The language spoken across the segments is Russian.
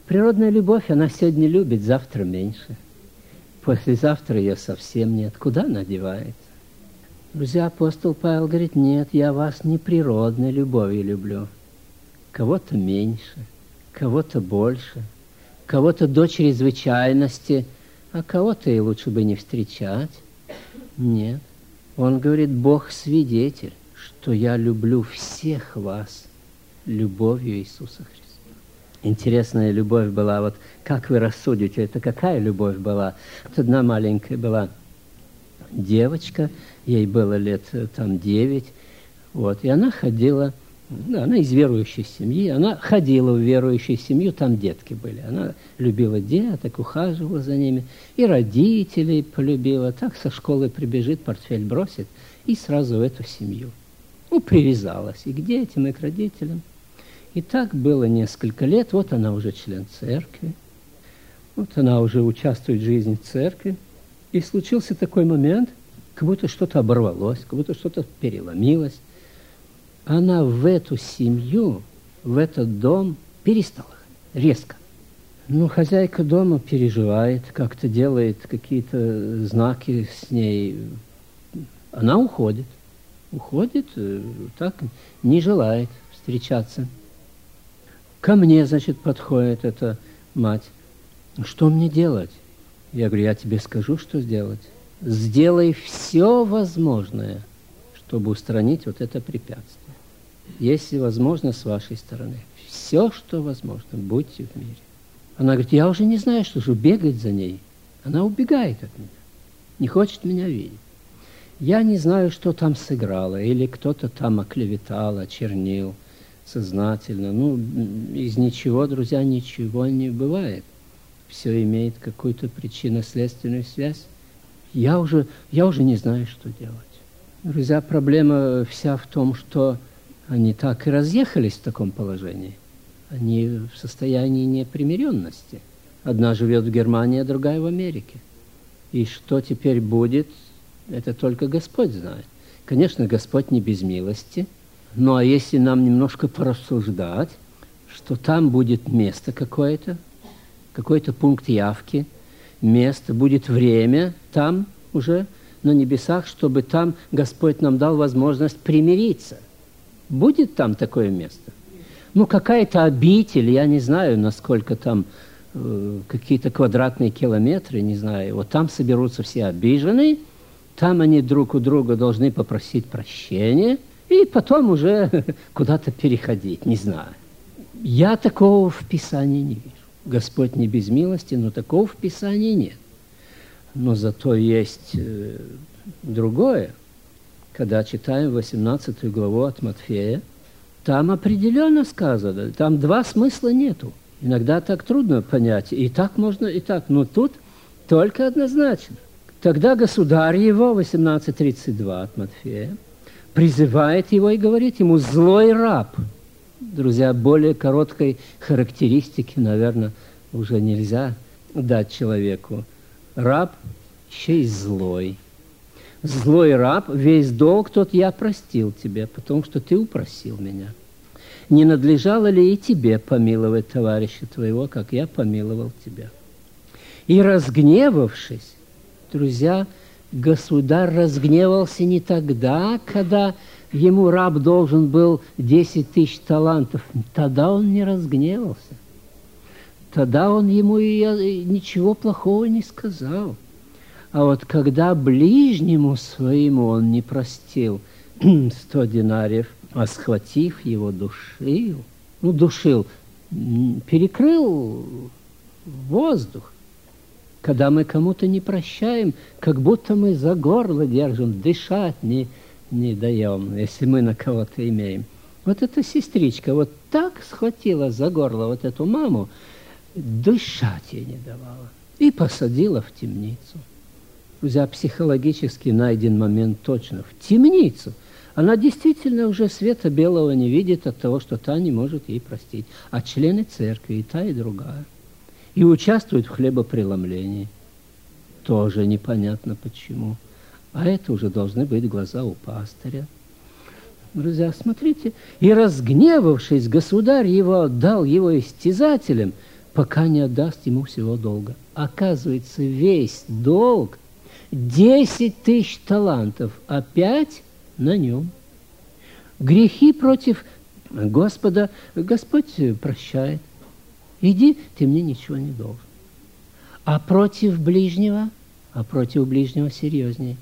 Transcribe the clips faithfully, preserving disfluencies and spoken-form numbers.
Природная любовь, она сегодня любит, завтра меньше. Послезавтра ее совсем нет. Куда она девается? Друзья, апостол Павел говорит, нет, я вас не природной любовью люблю. Кого-то меньше, кого-то больше, кого-то до чрезвычайности, а кого-то и лучше бы не встречать. Нет. Он говорит, Бог свидетель, что я люблю всех вас любовью Иисуса Христа. Интересная любовь была. Вот как вы рассудите, это какая любовь была? Вот одна маленькая была девочка, ей было лет там девять, вот, и она ходила, ну, она из верующей семьи, она ходила в верующую семью, там детки были. Она любила деток, ухаживала за ними, и родителей полюбила. Так со школы прибежит, портфель бросит, и сразу в эту семью. Ну, привязалась и к детям, и к родителям. И так было несколько лет. Вот она уже член церкви. Вот она уже участвует в жизни церкви. И случился такой момент, как будто что-то оборвалось, как будто что-то переломилось. Она в эту семью, в этот дом перестала резко. Ну, хозяйка дома переживает, как-то делает какие-то знаки с ней. Она уходит. Уходит, так не желает встречаться. Ко мне, значит, подходит эта мать. Что мне делать? Я говорю, я тебе скажу, что сделать. Сделай все возможное, чтобы устранить вот это препятствие. Если возможно, с вашей стороны. Все, что возможно, будьте в мире. Она говорит, я уже не знаю, что же, бегать за ней. Она убегает от меня, не хочет меня видеть. Я не знаю, что там сыграло, или кто-то там оклеветал, очернил сознательно. Ну, из ничего, друзья, ничего не бывает. Все имеет какую-то причинно-следственную связь. Я уже, я уже не знаю, что делать. Друзья, проблема вся в том, что они так и разъехались в таком положении. Они в состоянии непримиренности. Одна живет в Германии, а другая в Америке. И что теперь будет, это только Господь знает. Конечно, Господь не без милости. Ну, а если нам немножко порассуждать, что там будет место какое-то, какой-то пункт явки, место, будет время там уже на небесах, чтобы там Господь нам дал возможность примириться. Будет там такое место? Ну, какая-то обитель, я не знаю, насколько там э, какие-то квадратные километры, не знаю. Вот там соберутся все обиженные, там они друг у друга должны попросить прощения, и потом уже куда-то переходить, не знаю. Я такого в Писании не вижу. Господь не без милости, но такого в Писании нет. Но зато есть э, другое. Когда читаем восемнадцатую главу от Матфея, там определенно сказано, там два смысла нету. Иногда так трудно понять, и так можно, и так. Но тут только однозначно. Тогда государь его, восемнадцать тридцать два от Матфея, призывает его и говорит ему: «Злой раб». Друзья, более короткой характеристики, наверное, уже нельзя дать человеку. Раб еще и злой. Злой раб, весь долг тот я простил тебе, потому что ты упросил меня. Не надлежало ли и тебе помиловать товарища твоего, как я помиловал тебя? И разгневавшись, друзья, государь разгневался не тогда, когда ему раб должен был десять тысяч талантов. Тогда он не разгневался. Тогда он ему и ничего плохого не сказал. А вот когда ближнему своему он не простил сто динариев, а схватив его, душил, ну, душил, перекрыл воздух. Когда мы кому-то не прощаем, как будто мы за горло держим, дышать не, не даем, если мы на кого-то имеем. Вот эта сестричка вот так схватила за горло вот эту маму, дышать ей не давала, и посадила в темницу. Друзья, психологически найден момент точно. В темницу. Она действительно уже света белого не видит от того, что та не может ей простить. А члены церкви, и та, и другая. И участвуют в хлебопреломлении. Тоже непонятно почему. А это уже должны быть глаза у пастыря. Друзья, смотрите. И разгневавшись, государь его отдал его истязателям. пока не отдаст ему всего долга. Оказывается, весь долг десять тысяч талантов опять на нем. Грехи против Господа Господь прощает. Иди, ты мне ничего не должен. А против ближнего, а против ближнего серьезнее.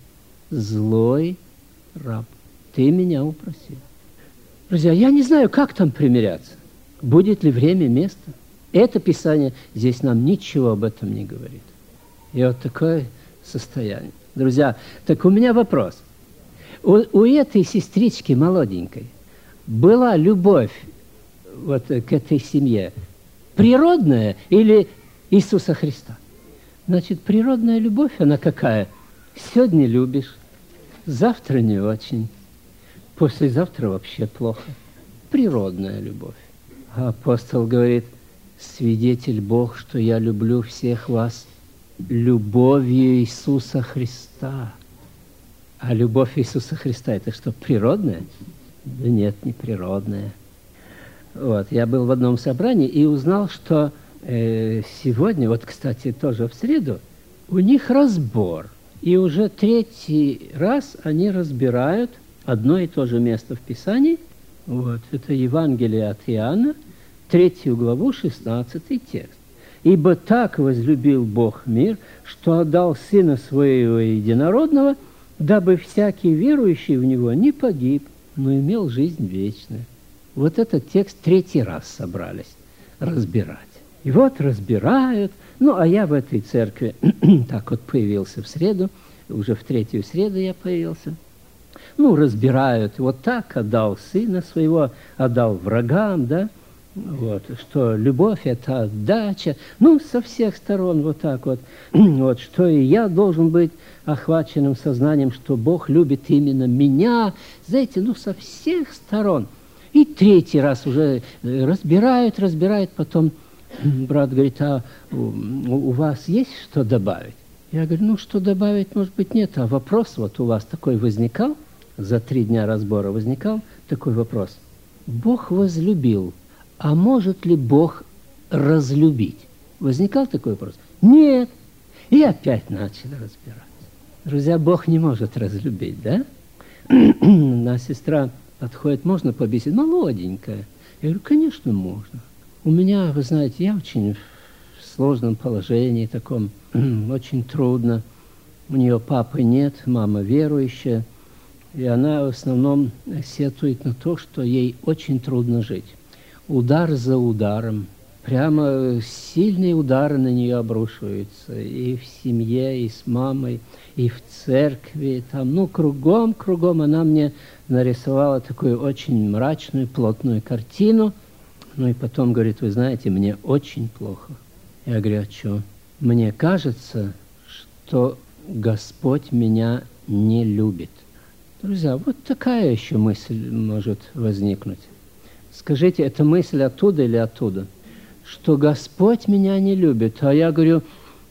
Злой раб, ты меня упросил. Друзья, я не знаю, как там примиряться. Будет ли время, место. Это Писание здесь нам ничего об этом не говорит. И вот такое состояние. Друзья, так у меня вопрос. У, у этой сестрички молоденькой была любовь вот к этой семье природная или Иисуса Христа? Значит, природная любовь, она какая? Сегодня любишь, завтра не очень, послезавтра вообще плохо. Природная любовь. А апостол говорит, свидетель Бог, что я люблю всех вас любовью Иисуса Христа. А любовь Иисуса Христа – это что, природная? Да нет, не природная. Вот, я был в одном собрании и узнал, что э, сегодня, вот, кстати, тоже в среду, у них разбор. И уже третий раз они разбирают одно и то же место в Писании. Вот, это Евангелие от Иоанна, третью главу, шестнадцатый текст. «Ибо так возлюбил Бог мир, что отдал Сына Своего Единородного, дабы всякий верующий в Него не погиб, но имел жизнь вечную». Вот этот текст третий раз собрались разбирать. И вот разбирают. Ну, а я в этой церкви так вот появился в среду, уже в третью среду я появился. Ну, разбирают, вот так отдал Сына Своего, отдал врагам, да, вот, что любовь – это отдача, ну, со всех сторон вот так вот, вот, что и я должен быть охваченным сознанием, что Бог любит именно меня, знаете, ну, со всех сторон. И третий раз уже разбирают, разбирают, потом брат говорит, а у, у вас есть что добавить? Я говорю, ну, что добавить, может быть, нет, а вопрос вот у вас такой возникал, за три дня разбора возникал такой вопрос. Бог возлюбил, а может ли Бог разлюбить? Возникал такой вопрос? Нет. И опять начали разбираться. Друзья, Бог не может разлюбить, да? Одна сестра подходит, можно побеседовать? Молоденькая. Я говорю, конечно, можно. У меня, вы знаете, я очень в сложном положении таком, очень трудно. У нее папы нет, мама верующая. И она в основном сетует на то, что ей очень трудно жить. Удар за ударом. Прямо сильные удары на нее обрушиваются. И в семье, и с мамой, и в церкви. Там, ну, кругом, кругом она мне нарисовала такую очень мрачную, плотную картину. Ну и потом говорит, вы знаете, мне очень плохо. Я говорю, а что? Мне кажется, что Господь меня не любит. Друзья, вот такая еще мысль может возникнуть. Скажите, это мысль оттуда или оттуда? Что Господь меня не любит. А я говорю,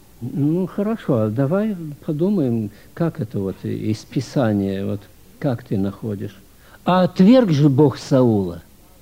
ну хорошо, давай подумаем, как это вот из Писания, вот как ты находишь. А отверг же Бог Саула.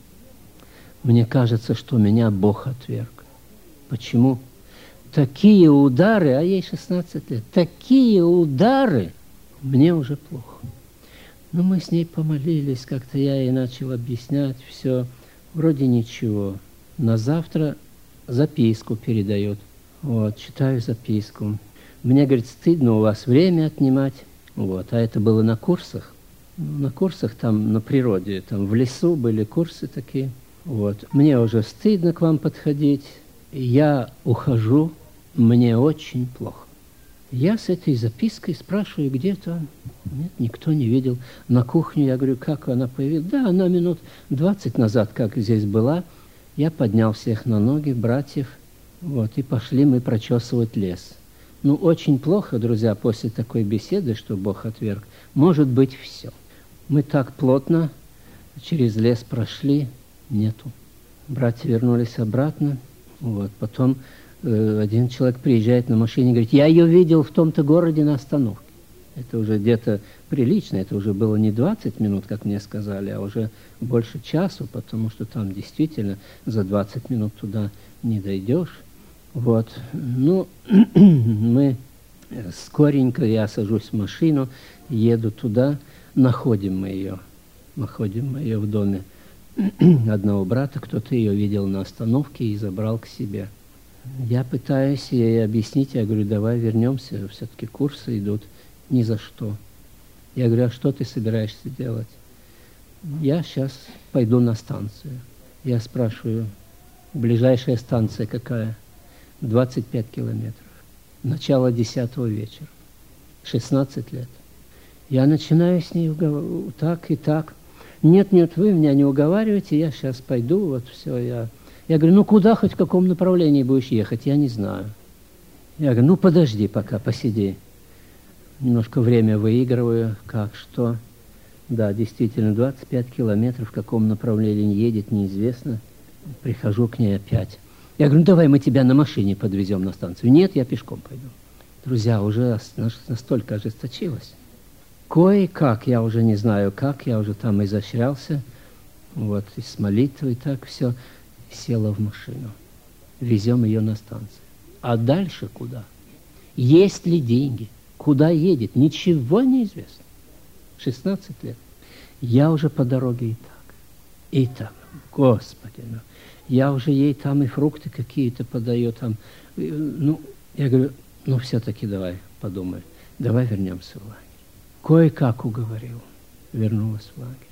Мне кажется, что меня Бог отверг. Почему? Такие удары, а ей шестнадцать лет, такие удары, мне уже плохо. Но мы с ней помолились, как-то я ей начал объяснять все. Вроде ничего. На завтра записку передает. Вот, читаю записку. Мне, говорит, стыдно у вас время отнимать. Вот, а это было на курсах. На курсах там на природе, там в лесу были курсы такие. Вот. Мне уже стыдно к вам подходить. Я ухожу, мне очень плохо. Я с этой запиской спрашиваю, где-то. Нет, никто не видел. На кухню я говорю, как она появилась? Да, она минут двадцать назад, как здесь была. Я поднял всех на ноги, братьев, вот, и пошли мы прочесывать лес. Ну, очень плохо, друзья, после такой беседы, что Бог отверг, может быть все. Мы так плотно через лес прошли, нету. Братья вернулись обратно, вот, потом э, один человек приезжает на машине и говорит, я ее видел в том-то городе на остановке. Это уже где-то прилично, это уже было не двадцать минут, как мне сказали, а уже больше часу, потому что там действительно за двадцать минут туда не дойдешь. Вот. Ну, мы скоренько, я сажусь в машину, еду туда, находим мы ее. Находим мы ее в доме одного брата, кто-то ее видел на остановке и забрал к себе. Я пытаюсь ей объяснить, я говорю, давай вернемся, все-таки курсы идут. Ни за что. Я говорю, а что ты собираешься делать? Я сейчас пойду на станцию. Я спрашиваю, ближайшая станция какая? двадцать пять километров. Начало десятого вечера. шестнадцать лет. Я начинаю с ней уговаривать, так и так. Нет, нет, вы меня не уговариваете, я сейчас пойду, вот все, я... Я говорю, ну куда, хоть в каком направлении будешь ехать, я не знаю. Я говорю, ну подожди пока, посиди. Немножко время выигрываю, как, что. Да, действительно, двадцать пять километров, в каком направлении едет, неизвестно. Прихожу к ней опять. Я говорю, ну давай мы тебя на машине подвезем на станцию. Нет, я пешком пойду. Друзья, уже настолько ожесточилось. Кое-как, я уже не знаю как, я уже там изощрялся. Вот, и с молитвой так все. Села в машину. Везем ее на станцию. А дальше куда? Есть ли деньги? Куда едет? Ничего не известно. шестнадцать лет. Я уже по дороге и так. И так. Господи, ну. Я уже ей там и фрукты какие-то подаю. Там. Ну, я говорю, ну все-таки давай подумай. Давай вернемся в лагерь. Кое-как уговорил. Вернулась в лагерь.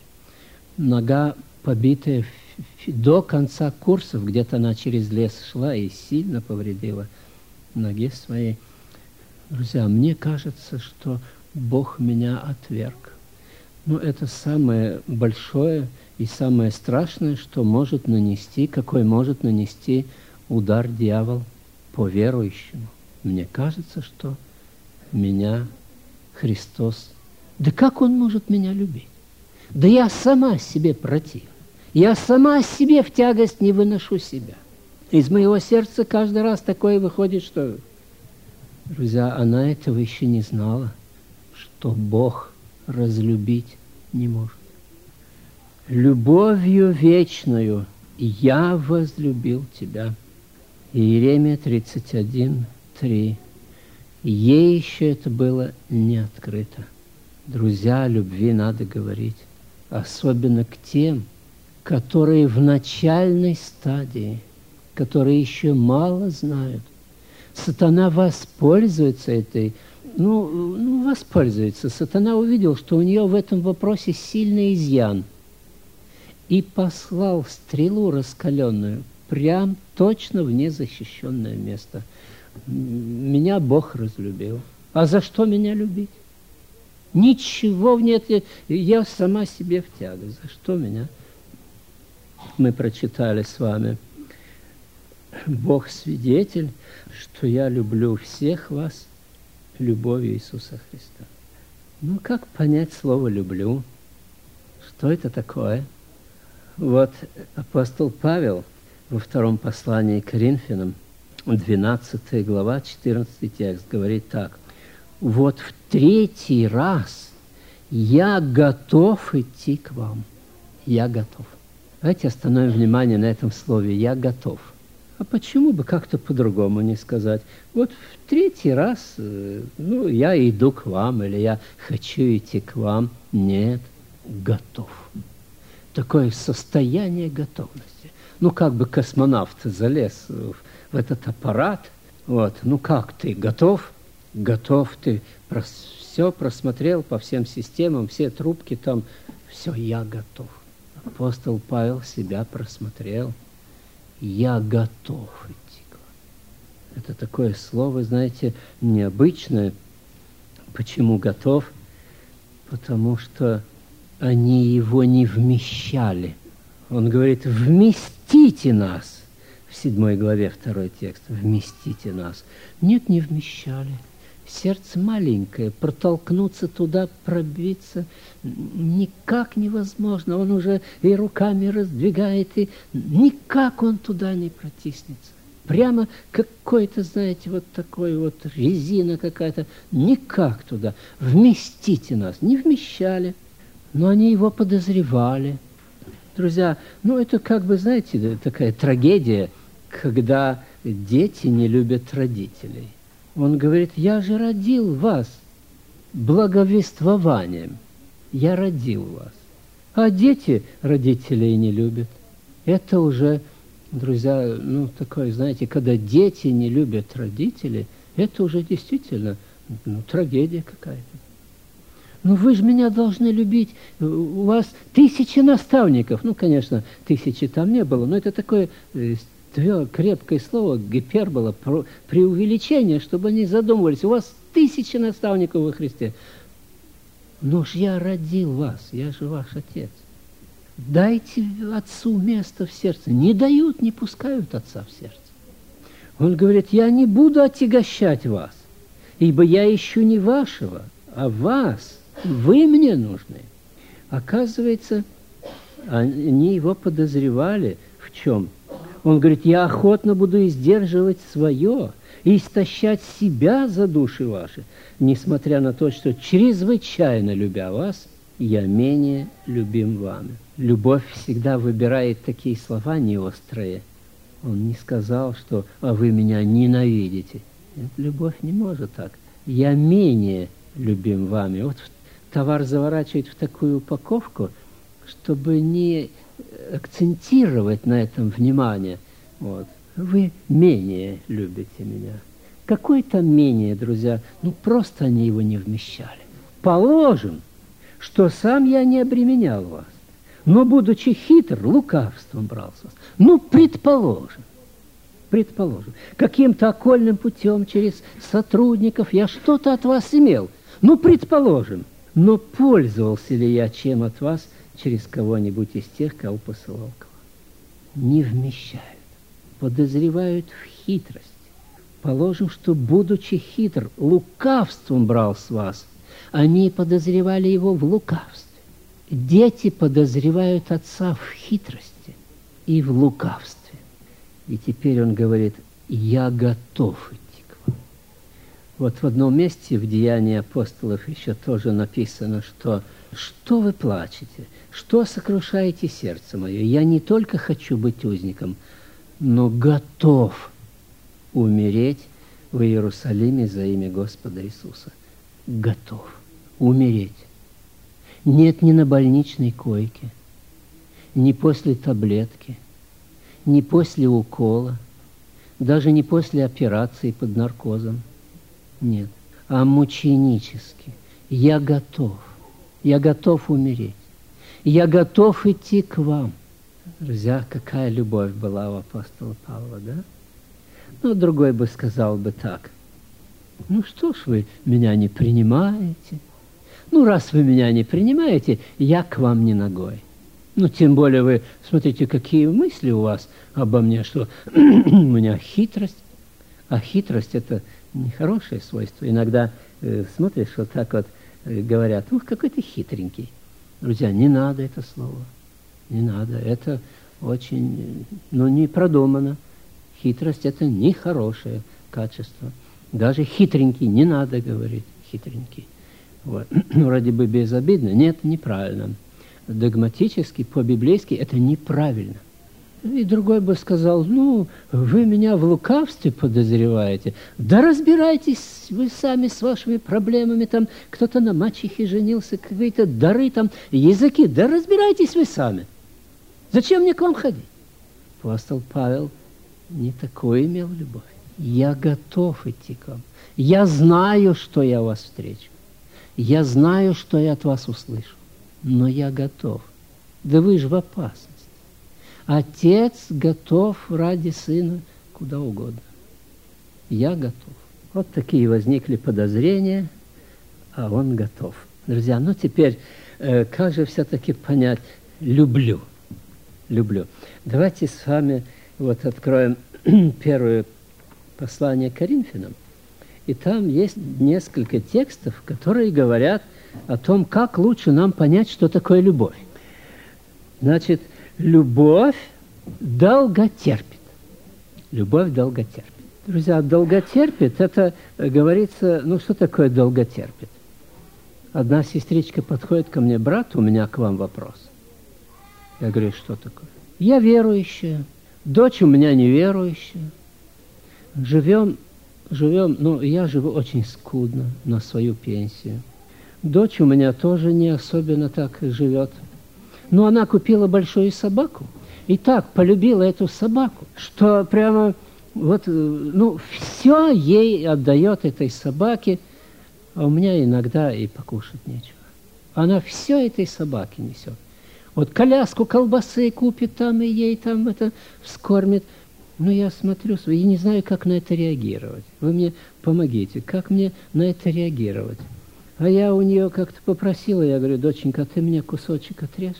Нога побитая до конца курсов, где-то она через лес шла и сильно повредила ноге своей. Друзья, мне кажется, что Бог меня отверг. Но это самое большое и самое страшное, что может нанести, какой может нанести удар дьявол по верующему. Мне кажется, что меня Христос... Да как Он может меня любить? Да я сама себе против. Я сама себе в тягость не выношу себя. Из моего сердца каждый раз такое выходит, что... Друзья, она этого еще не знала, что Бог разлюбить не может. Любовью вечною я возлюбил тебя. Иеремия тридцать один, три. Ей еще это было не открыто. Друзья, о любви надо говорить. Особенно к тем, которые в начальной стадии, которые еще мало знают. Сатана воспользуется этой, ну, ну, воспользуется. Сатана увидел, что у нее в этом вопросе сильный изъян. И послал стрелу раскаленную прям точно в незащищенное место. Меня Бог разлюбил. А за что меня любить? Ничего нет, я сама себе в тягость. За что меня? Мы прочитали с вами. Бог свидетель, что я люблю всех вас любовью Иисуса Христа. Ну, как понять слово «люблю»? Что это такое? Вот апостол Павел во втором послании к Коринфянам, двенадцатая глава, четырнадцатый текст, говорит так. Вот в третий раз я готов идти к вам. Я готов. Давайте остановим внимание на этом слове «я готов». А почему бы как-то по-другому не сказать? Вот в третий раз, ну, я иду к вам, или я хочу идти к вам. Нет, готов. Такое состояние готовности. Ну, как бы космонавт залез в, в этот аппарат. Вот, ну как ты, готов? Готов, ты прос, все просмотрел по всем системам, все трубки там. Все, я готов. Апостол Павел себя просмотрел. Я готов идти к вам. Это такое слово, знаете, необычное. Почему готов? Потому что они его не вмещали. Он говорит, вместите нас. В седьмой главе второй текст. Вместите нас. Нет, не вмещали. Сердце маленькое, протолкнуться туда, пробиться никак невозможно. Он уже и руками раздвигает, и никак он туда не протиснется. Прямо какой-то, знаете, вот такой вот резина какая-то. Никак туда. Вместите нас. Не вмещали, но они его подозревали. Друзья, ну это как бы, знаете, такая трагедия, когда дети не любят родителей. Он говорит, я же родил вас благовествованием. Я родил вас. А дети родителей не любят. Это уже, друзья, ну, такое, знаете, когда дети не любят родителей, это уже действительно, ну, трагедия какая-то. Ну, вы же меня должны любить. У вас тысячи наставников. Ну, конечно, тысячи там не было, но это такое крепкое слово, гипербола, преувеличение, чтобы они задумывались. У вас тысячи наставников во Христе. Но ж я родил вас, я же ваш отец. Дайте отцу место в сердце. Не дают, не пускают отца в сердце. Он говорит, я не буду отягощать вас, ибо я ищу не вашего, а вас. Вы мне нужны. Оказывается, они его подозревали в чем? Он говорит, я охотно буду издерживать свое и истощать себя за души ваши, несмотря на то, что чрезвычайно любя вас, я менее любим вами. Любовь всегда выбирает такие слова неострые. Он не сказал, что «а вы меня ненавидите». Нет, любовь не может так. Я менее любим вами. Вот товар заворачивает в такую упаковку, чтобы не акцентировать на этом внимание. Вот. Вы менее любите меня. Какое там менее, друзья? Ну, просто они его не вмещали. Положим, что сам я не обременял вас, но, будучи хитр, лукавством брал с вас. Ну, предположим, предположим, каким-то окольным путем через сотрудников я что-то от вас имел. Ну, предположим, но пользовался ли я чем от вас через кого-нибудь из тех, кого посылал к вам? Не вмещают. Подозревают в хитрости. Положим, что, будучи хитр, лукавством брал с вас, они подозревали его в лукавстве. Дети подозревают отца в хитрости и в лукавстве. И теперь он говорит, я готов идти к вам. Вот в одном месте в Деянии апостолов еще тоже написано, что «Что вы плачете? Что сокрушаете сердце мое? Я не только хочу быть узником, но готов умереть в Иерусалиме за имя Господа Иисуса». Готов умереть. Нет, ни на больничной койке, ни после таблетки, ни после укола, даже не после операции под наркозом. Нет, а мученически. Я готов. Я готов умереть. Я готов идти к вам. Друзья, какая любовь была у апостола Павла, да? Ну, другой бы сказал бы так. Ну, что ж вы меня не принимаете? Ну, раз вы меня не принимаете, я к вам не ногой. Ну, тем более вы, смотрите, какие мысли у вас обо мне, что у меня хитрость. А хитрость – это нехорошее свойство. Иногда э, смотришь, вот так вот э, говорят, ух, какой ты хитренький. Друзья, не надо это слово. Не надо. Это очень, ну, не продумано. Хитрость – это нехорошее качество. Даже хитренький не надо говорить, хитренький. Вот. Вроде бы безобидно. Нет, неправильно. Догматически, по-библейски это неправильно. И другой бы сказал, ну, вы меня в лукавстве подозреваете. Да разбирайтесь вы сами с вашими проблемами. Там кто-то на мачехе женился, какие-то дары, там, языки. Да разбирайтесь вы сами. Зачем мне к вам ходить? Апостол Павел не такой имел любовь. Я готов идти к вам. Я знаю, что я вас встречу. Я знаю, что я от вас услышу. Но я готов. Да вы же в опасности. Отец готов ради сына куда угодно. Я готов. Вот такие возникли подозрения, а он готов. Друзья, ну теперь, э, как же все-таки понять «люблю»? Люблю. Давайте с вами вот откроем первое послание к Коринфянам. И там есть несколько текстов, которые говорят о том, как лучше нам понять, что такое любовь. Значит, любовь долготерпит. Любовь долготерпит. Друзья, долготерпит, это говорится, ну что такое долготерпит? Одна сестричка подходит ко мне, брат, у меня к вам вопрос. Я говорю, что такое? Я верующая, дочь у меня неверующая. Живем, живем, ну, я живу очень скудно на свою пенсию. Дочь у меня тоже не особенно так живет. Но она купила большую собаку и так полюбила эту собаку, что прямо вот, ну, все ей отдает этой собаке, а у меня иногда и покушать нечего. Она все этой собаке несет. Вот коляску колбасы купит там, и ей там это вскормит. Ну, я смотрю, и не знаю, как на это реагировать. Вы мне помогите, как мне на это реагировать? А я у нее как-то попросила, я говорю: доченька, ты мне кусочек отрежь.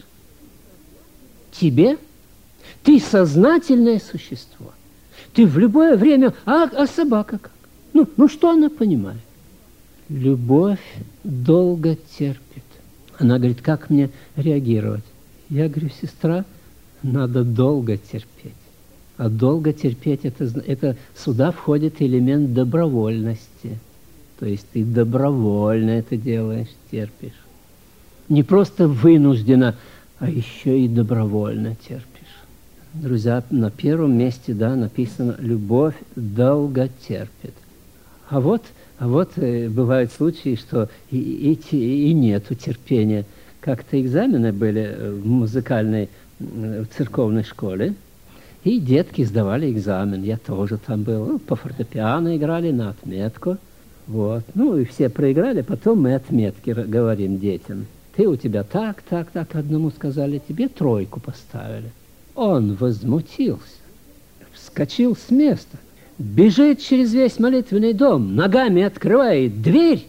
Тебе? Ты сознательное существо. Ты в любое время... А, а собака как? Ну, ну, что она понимает? Любовь долго терпит. Она говорит: как мне реагировать? Я говорю: сестра, надо долго терпеть. А долго терпеть, это, это сюда входит элемент добровольности. То есть ты добровольно это делаешь, терпишь. Не просто вынужденно, а еще и добровольно терпишь. Друзья, на первом месте, да, написано: любовь долго терпит. А вот, а вот э, бывают случаи, что и, и, и нету терпения. Как-то экзамены были в музыкальной, в церковной школе, и детки сдавали экзамен. Я тоже там был. Ну, по фортепиано играли на отметку. Вот. Ну, и все проиграли, потом мы отметки говорим детям. Ты у тебя так, так, так. Одному сказали: тебе тройку поставили. Он возмутился, вскочил с места, бежит через весь молитвенный дом, ногами открывает дверь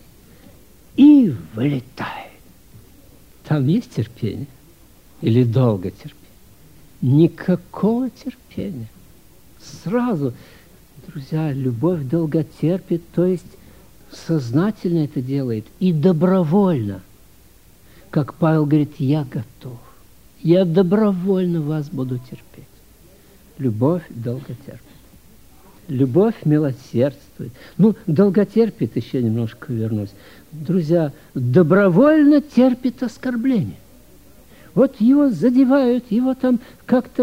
и вылетает. Там есть терпение? Или долго терпение? Никакого терпения. Сразу, друзья, любовь долго терпит, то есть сознательно это делает и добровольно. Как Павел говорит: я готов. Я добровольно вас буду терпеть. Любовь долго терпит. Любовь милосердствует. Ну, долго терпит, еще немножко вернусь. Друзья, добровольно терпит оскорбление. Вот его задевают, его там как-то...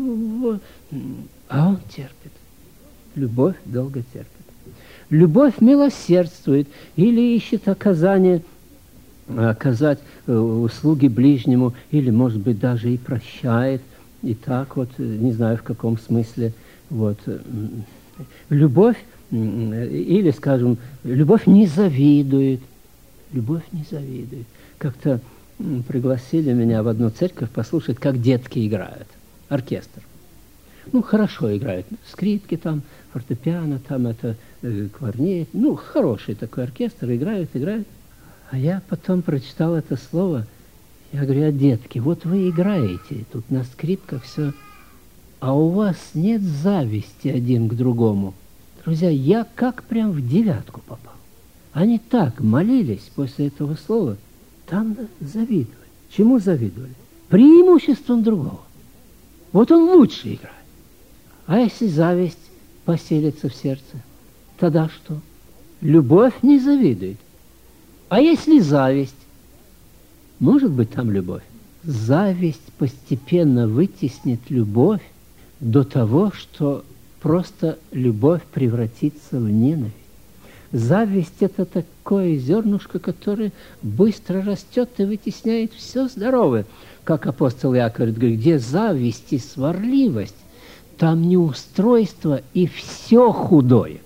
А он терпит. Любовь долго терпит. Любовь милосердствует или ищет оказание... оказать услуги ближнему, или, может быть, даже и прощает. И так вот, не знаю, в каком смысле. Вот. Любовь, или, скажем, любовь не завидует. Любовь не завидует. Как-то пригласили меня в одну церковь послушать, как детки играют. Оркестр. Ну, хорошо играют. Скрипки там, фортепиано, там это, э, кларнет. Ну, хороший такой оркестр. Играют, играют. А я потом прочитал это слово, я говорю: а детки, вот вы играете тут на скрипках все, а у вас нет зависти один к другому. Друзья, я как прям в девятку попал. Они так молились после этого слова, там завидовали. Чему завидовали? Преимуществом другого. Вот он лучше играет. А если зависть поселится в сердце, тогда что? Любовь не завидует. А если зависть? Может быть, там любовь. Зависть постепенно вытеснит любовь до того, что просто любовь превратится в ненависть. Зависть – это такое зернышко, которое быстро растет и вытесняет все здоровое. Как апостол Иаков говорит: где зависть и сварливость, там неустройство и все худое.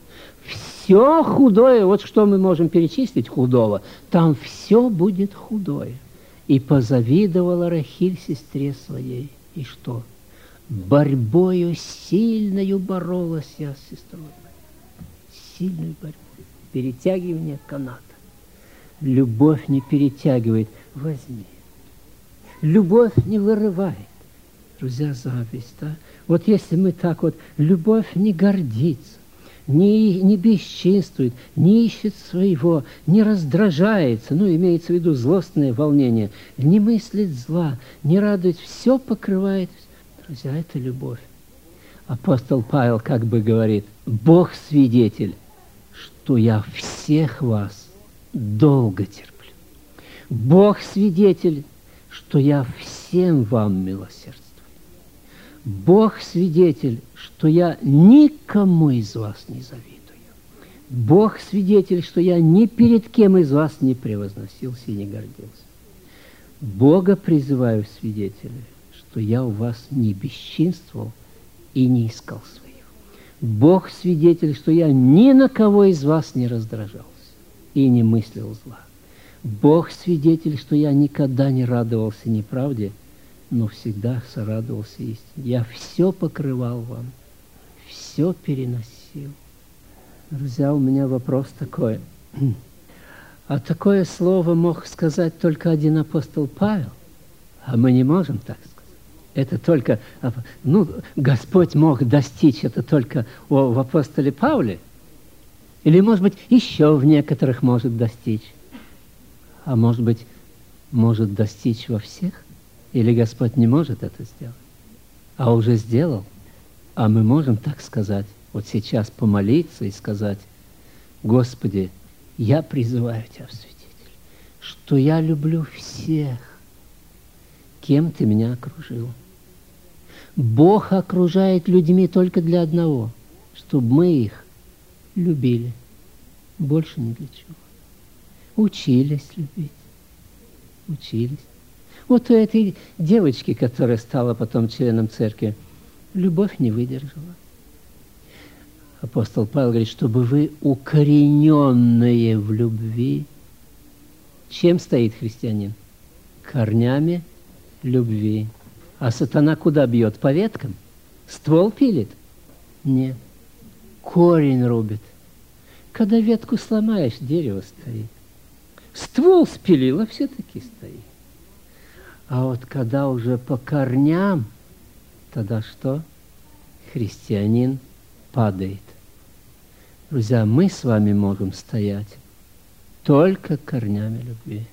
Все худое, вот что мы можем перечислить худого, там все будет худое. И позавидовала Рахиль сестре своей. И что? Борьбою сильною боролась я с сестрой. Сильную борьбу. Перетягивание каната. Любовь не перетягивает. Возьми. Любовь не вырывает. Друзья, зависть, да? Вот если мы так вот, любовь не гордится, не, не бесчинствует, не ищет своего, не раздражается, ну, имеется в виду злостное волнение, не мыслит зла, не радует, все покрывает. Друзья, это любовь. Апостол Павел как бы говорит: Бог свидетель, что я всех вас долго терплю. Бог свидетель, что я всем вам милосердствую. Бог свидетель, что я никому из вас не завидую. Бог свидетель, что я ни перед кем из вас не превозносился и не гордился. Бога призываю свидетеля, что я у вас не бесчинствовал и не искал своих. Бог свидетель, что я ни на кого из вас не раздражался и не мыслил зла. Бог свидетель, что я никогда не радовался неправде, но всегда сорадовался истине. Я все покрывал вам, все переносил. Друзья, у меня вопрос такой. А такое слово мог сказать только один апостол Павел, а мы не можем так сказать. Это только, ну, Господь мог достичь это только в апостоле Павле, или, может быть, еще в некоторых может достичь, а может быть, может достичь во всех, или Господь не может это сделать, а уже сделал, а мы можем так сказать, вот сейчас помолиться и сказать: Господи, я призываю Тебя в свидетель, что я люблю всех, кем Ты меня окружил. Бог окружает людьми только для одного, чтобы мы их любили, больше ни для чего. Учились любить, учились. Вот у этой девочки, которая стала потом членом церкви, любовь не выдержала. Апостол Павел говорит, чтобы вы, укорененные в любви, чем стоит христианин? Корнями любви. А сатана куда бьет? По веткам? Ствол пилит? Нет. Корень рубит. Когда ветку сломаешь, дерево стоит. Ствол спилило, все-таки стоит. А вот когда уже по корням, тогда что? Христианин падает. Друзья, мы с вами можем стоять только корнями любви.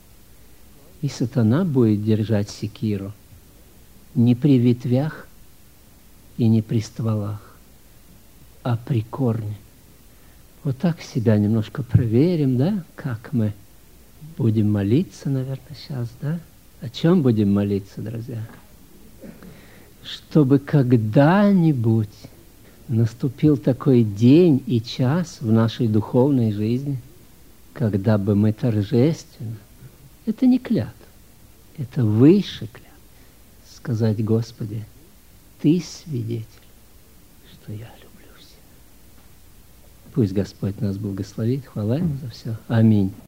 И сатана будет держать секиру не при ветвях и не при стволах, а при корне. Вот так себя немножко проверим, да, как мы будем молиться, наверное, сейчас, да? О чем будем молиться, друзья? Чтобы когда-нибудь наступил такой день и час в нашей духовной жизни, когда бы мы торжественно, это не клятва, это выше клятва, сказать: Господи, Ты свидетель, что я люблю всех. Пусть Господь нас благословит. Хвала Ему за все. Аминь.